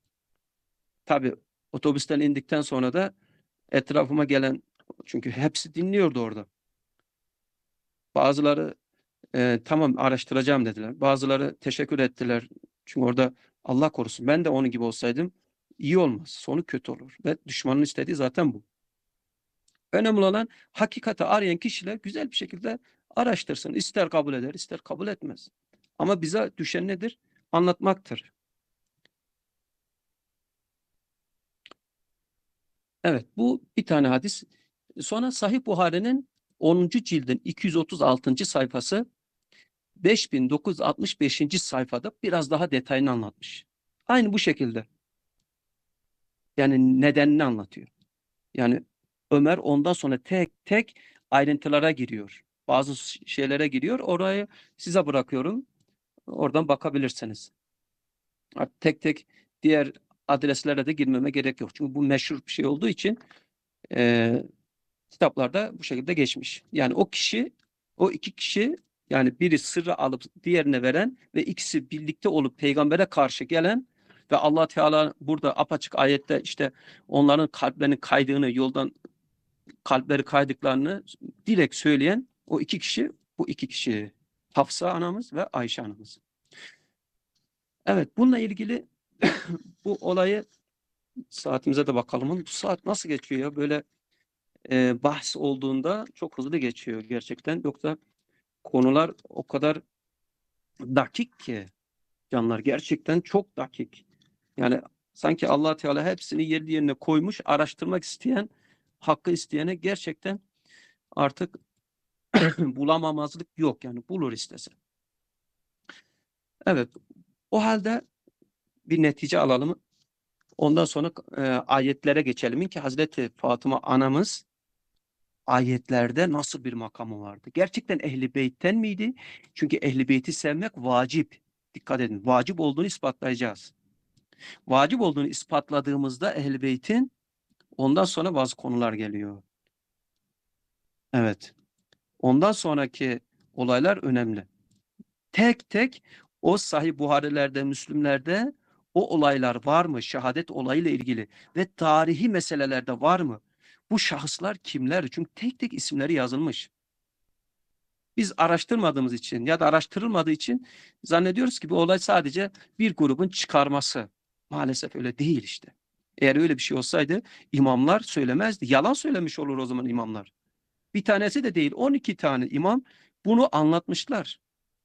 Tabii otobüsten indikten sonra da etrafıma gelen çünkü hepsi dinliyordu orada. Bazıları e, tamam araştıracağım dediler. Bazıları teşekkür ettiler. Çünkü orada Allah korusun ben de onun gibi olsaydım iyi olmaz. Sonu kötü olur. Ve düşmanın istediği zaten bu. Önemli olan hakikati arayan kişiler güzel bir şekilde araştırsın. İster kabul eder, ister kabul etmez. Ama bize düşen nedir? Anlatmaktır. Evet, bu bir tane hadis. Sonra Sahih Buhari'nin onuncu cildin iki yüz otuz altıncı sayfası beş bin dokuz yüz altmış beşinci sayfada biraz daha detayını anlatmış. Aynı bu şekilde. Yani nedenini anlatıyor. Yani Ömer ondan sonra tek tek ayrıntılara giriyor. Bazı şeylere giriyor. Orayı size bırakıyorum. Oradan bakabilirsiniz. Artık tek tek diğer adreslere de girmeme gerek yok. Çünkü bu meşhur bir şey olduğu için e, kitaplarda bu şekilde geçmiş. Yani o kişi, o iki kişi yani biri sırrı alıp diğerine veren ve ikisi birlikte olup peygambere karşı gelen ve Allah Teala burada apaçık ayette işte onların kalplerinin kaydığını, yoldan kalpleri kaydıklarını direkt söyleyen o iki kişi, bu iki kişi Hafsa anamız ve Ayşe anamız. Evet, bununla ilgili bu olayı saatimize de bakalım. Bu saat nasıl geçiyor ya? Böyle e, bahs olduğunda çok hızlı geçiyor gerçekten. Yoksa konular o kadar dakik ki canlar gerçekten çok dakik. Yani sanki Allah Teala hepsini yerli yerine koymuş, araştırmak isteyen, hakkı isteyene gerçekten artık bulamamazlık yok yani bulur istese. Evet, o halde bir netice alalım. Ondan sonra e, ayetlere geçelim ki Hazreti Fatıma anamız ayetlerde nasıl bir makamı vardı? Gerçekten Ehl-i Beyt'ten miydi? Çünkü Ehl-i Beyt'i sevmek vacip. Dikkat edin. Vacip olduğunu ispatlayacağız. Vacip olduğunu ispatladığımızda Ehl-i Beyt'in ondan sonra bazı konular geliyor. Evet. Ondan sonraki olaylar önemli. Tek tek o Sahih Buhari'lerde, Müslümlerde o olaylar var mı? Şehadet olayıyla ilgili ve tarihi meselelerde var mı? Bu şahıslar kimler? Çünkü tek tek isimleri yazılmış. Biz araştırmadığımız için ya da araştırılmadığı için zannediyoruz ki bu olay sadece bir grubun çıkarması. Maalesef öyle değil işte. Eğer öyle bir şey olsaydı imamlar söylemezdi. Yalan söylemiş olur o zaman imamlar. Bir tanesi de değil, on iki tane imam bunu anlatmışlar.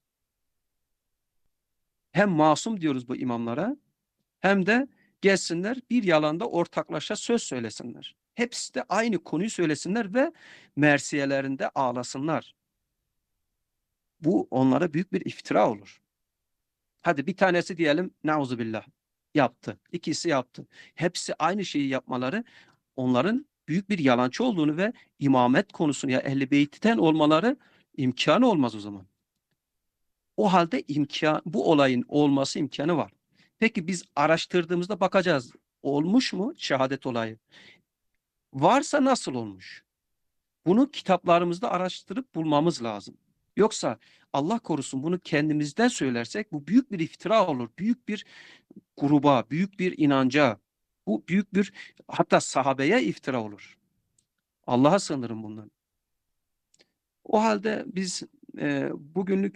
Hem masum diyoruz bu imamlara, hem de gelsinler bir yalanda ortaklaşa söz söylesinler. Hepsi de aynı konuyu söylesinler ve mersiyelerinde ağlasınlar. Bu onlara büyük bir iftira olur. Hadi bir tanesi diyelim nauzubillah yaptı. İkisi yaptı. Hepsi aynı şeyi yapmaları onların büyük bir yalancı olduğunu ve imamet konusunu ya Ehl-i Beyt'ten olmaları imkanı olmaz o zaman. O halde imkan, bu olayın olması imkanı var. Peki biz araştırdığımızda bakacağız. Olmuş mu şehadet olayı? Varsa nasıl olmuş? Bunu kitaplarımızda araştırıp bulmamız lazım. Yoksa Allah korusun bunu kendimizden söylersek bu büyük bir iftira olur. Büyük bir gruba, büyük bir inanca, bu büyük bir hatta sahabeye iftira olur. Allah'a sığınırım bundan. O halde biz e, bugünlük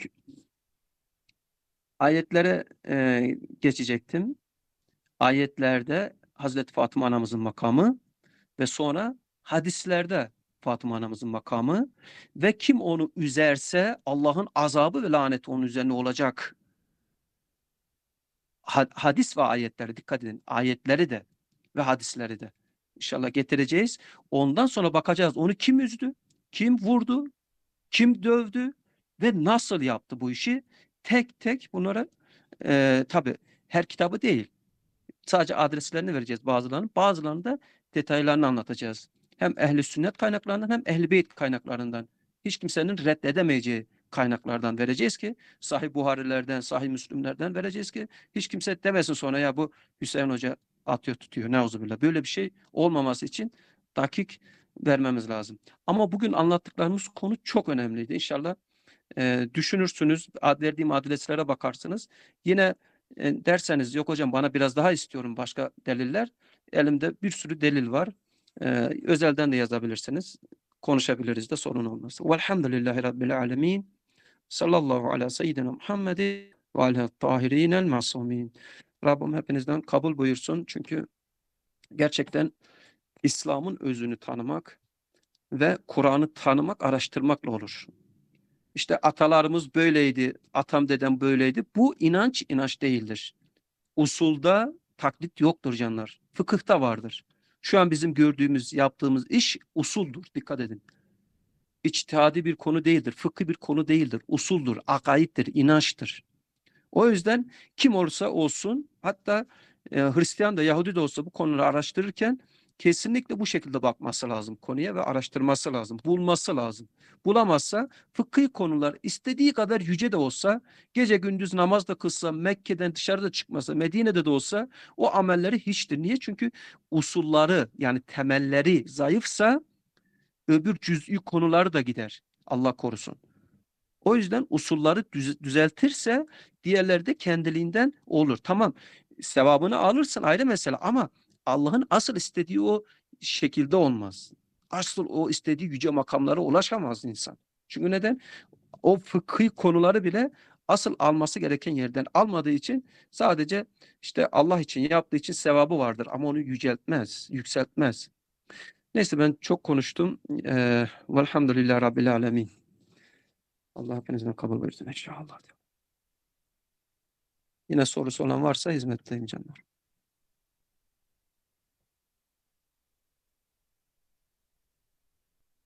ayetlere e, geçecektim. Ayetlerde Hazreti Fatıma anamızın makamı ve sonra hadislerde Fatıma anamızın makamı ve kim onu üzerse Allah'ın azabı ve laneti onun üzerine olacak. Hadis ve ayetlere dikkat edin. Ayetleri de ve hadisleri de İnşallah getireceğiz. Ondan sonra bakacağız onu kim üzdü, kim vurdu, kim dövdü ve nasıl yaptı bu işi? Tek tek bunlara e, tabii her kitabı değil. Sadece adreslerini vereceğiz bazılarının. Bazılarını da detaylarını anlatacağız. Hem ehli sünnet kaynaklarından hem ehli beyt kaynaklarından. Hiç kimsenin reddedemeyeceği kaynaklardan vereceğiz ki Sahih Buharilerden, Sahih Müslümlerden vereceğiz ki hiç kimse demesin sonra ya bu Hüseyin Hoca atıyor tutuyor. Neuzubillah. Böyle bir şey olmaması için dakik vermemiz lazım. Ama bugün anlattıklarımız konu çok önemliydi. İnşallah e, düşünürsünüz, verdiğim adreslere bakarsınız. Yine e, derseniz yok hocam bana biraz daha istiyorum başka deliller. Elimde bir sürü delil var. E, özelden de yazabilirsiniz. Konuşabiliriz de sorun olmaz. Velhamdülillahi Rabbil alemin. Sallallahu ala seyyidina Muhammed ve ala tahirinel masumin. Rabbim hepinizden kabul buyursun. Çünkü gerçekten İslam'ın özünü tanımak ve Kur'an'ı tanımak, araştırmakla olur. İşte atalarımız böyleydi, atam dedem böyleydi. Bu inanç inanç değildir. Usulda taklit yoktur canlar. Fıkıhta vardır. Şu an bizim gördüğümüz, yaptığımız iş usuldur. Dikkat edin. İçtihadi bir konu değildir. Fıkhi bir konu değildir. Usuldur, akaittir, inançtır. O yüzden kim olursa olsun hatta e, Hristiyan da Yahudi de olsa bu konuları araştırırken kesinlikle bu şekilde bakması lazım konuya ve araştırması lazım, bulması lazım. Bulamazsa fıkhi konular istediği kadar yüce de olsa, gece gündüz namaz da kılsa, Mekke'den dışarıda çıkmasa, Medine'de de olsa o amelleri hiçtir. Niye? Çünkü usulları yani temelleri zayıfsa öbür cüz'i konuları da gider. Allah korusun. O yüzden usulları düz- düzeltirse diğerleri de kendiliğinden olur. Tamam sevabını alırsın ayrı mesele ama Allah'ın asıl istediği o şekilde olmaz. Asıl o istediği yüce makamlara ulaşamaz insan. Çünkü neden? O fıkhi konuları bile asıl alması gereken yerden almadığı için sadece işte Allah için yaptığı için sevabı vardır ama onu yüceltmez, yükseltmez. Neyse ben çok konuştum. Ee, velhamdülillah Rabbil alemin. Allah hepinizden kabul buyursun inşallah. Yine sorusu olan varsa hizmetteyim canlar.